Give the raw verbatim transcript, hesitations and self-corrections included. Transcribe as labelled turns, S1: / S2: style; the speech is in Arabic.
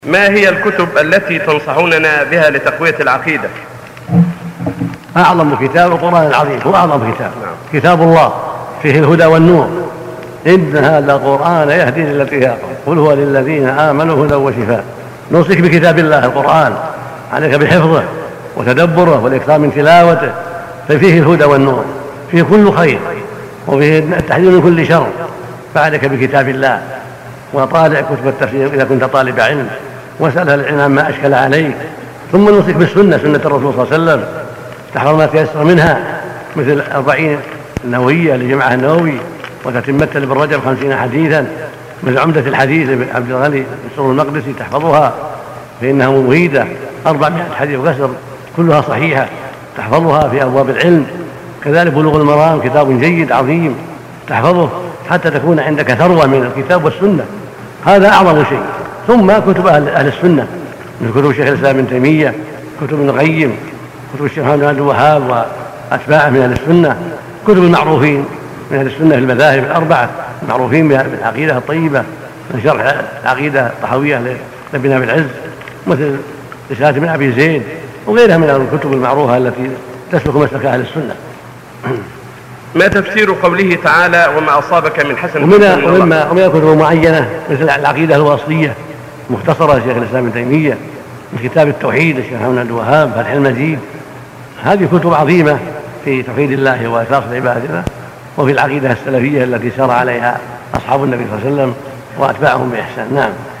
S1: ما هي الكتب التي تنصحوننا بها لتقوية العقيدة؟
S2: أعظم كتاب القرآن العظيم، هو أعظم كتاب.
S1: نعم.
S2: كتاب الله فيه الهدى والنور. إن هذا القرآن يهدي للتي هي أقوم، قل هو للذين آمنوا هدى وشفاء. نوصيك بكتاب الله القرآن، عليك بحفظه وتدبره والإكثار من تلاوته، ففيه الهدى والنور، فيه كل خير وفيه التحذير من كل شر. فعليك بكتاب الله وطالع كتب التفسير إذا كنت طالب علم، واسأل أهل العلم ما أشكل عليك. ثم نوصيك بالسنة، سنة الرسول صلى الله عليه وسلم، تحفظ ما تيسر منها، مثل الأربعين النووية لجمعة النووي، وتتمة لابن رجب خمسين حديثا، مثل عمدة الحديث عبد الغني السور المقدسي تحفظها فإنها مفيدة، أربعمائة حديث وكسر كلها صحيحة تحفظها في أبواب العلم. كذلك بلوغ المرام كتاب جيد عظيم تحفظه حتى تكون عندك ثروة من الكتاب والسنة، هذا أعظم شيء. ثم كتب أهل, أهل السنة من كتب شيخ الإسلام ابن تيمية، كتب ابن القيم، كتب الشيخ محمد بن عبد الوهاب وأتباعه من أهل السنة، كتب المعروفين من أهل السنة في المذاهب الأربعة المعروفين بالعقيدة الطيبة، من شرح العقيدة الطحاوية لابن أبي العز، مثل رسالة ابن أبي زيد وغيرها من الكتب المعروفة التي تسلك مسلك أهل السنة.
S1: ما تفسير قوله تعالى وما أصابك من حسنة؟
S2: ومن الكتب المعينة مثل العقيدة الواسطية مختصرة شيخ الإسلام ابن تيمية، من كتاب التوحيد الشيخ محمد بن عبد الوهاب فتح المجيد. هذه كتب عظيمة في توحيد الله وإخلاص العبادة، وفي العقيدة السلفية التي سار عليها أصحاب النبي صلى الله عليه وسلم وأتباعهم بإحسان. نعم.